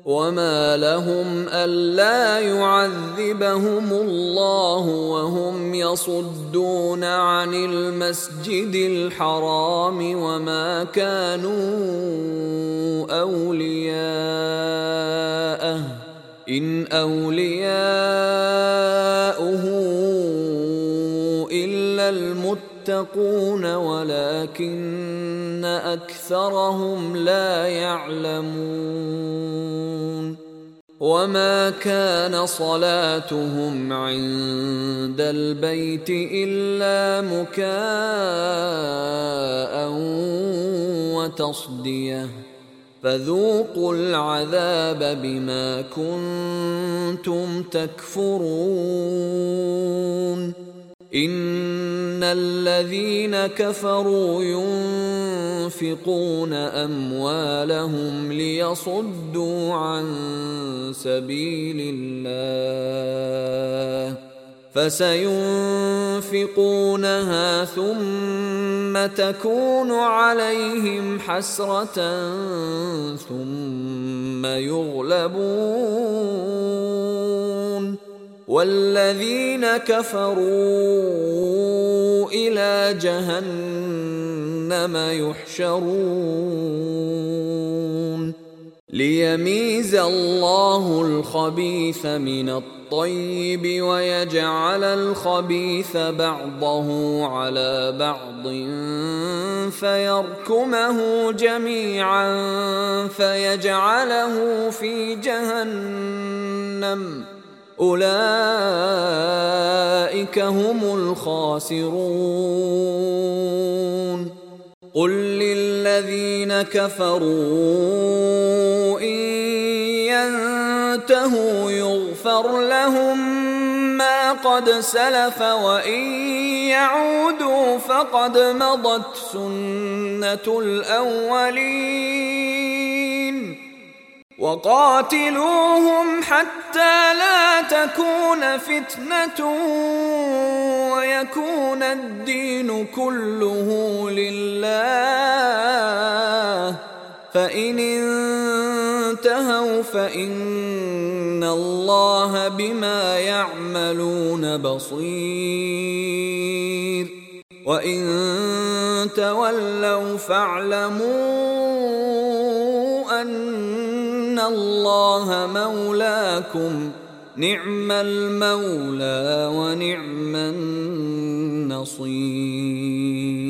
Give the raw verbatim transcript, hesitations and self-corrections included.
وما لهم ألا يعذبهم الله وهم يصدون عن المسجد الحرام وما كانوا أولياءه إن أولياؤه إلا المتقون ولكن أكثرهم لا يعلمون وما كان صلاتهم عند البيت إلا مكاء وتصدية فذوقوا العذاب بما كنتم تكفرون إن الذين كفروا ينفقون أموالهم ليصدوا عن سبيل الله فسينفقونها ثم تكون عليهم حسرة ثم يغلبون والذين كفروا إلى جهنم يحشرون ليميز الله الخبيث من الطيب ويجعل الخبيث بعضه على بعض فيركمه جميعا فيجعله في جهنم أولئك هم الخاسرون قل للذين كفروا إن ينتهوا يغفر لهم ما قد سلف وإن يعودوا فقد مضت سنة الأولين وقاتلوهم حتى لا تكون فتنة ويكون الدين كله لله فإن انتهوا فإن الله بما يعملون بصير وإن تولوا فاعلموا أن الله مولاكم نعم المولى ونعم النصير.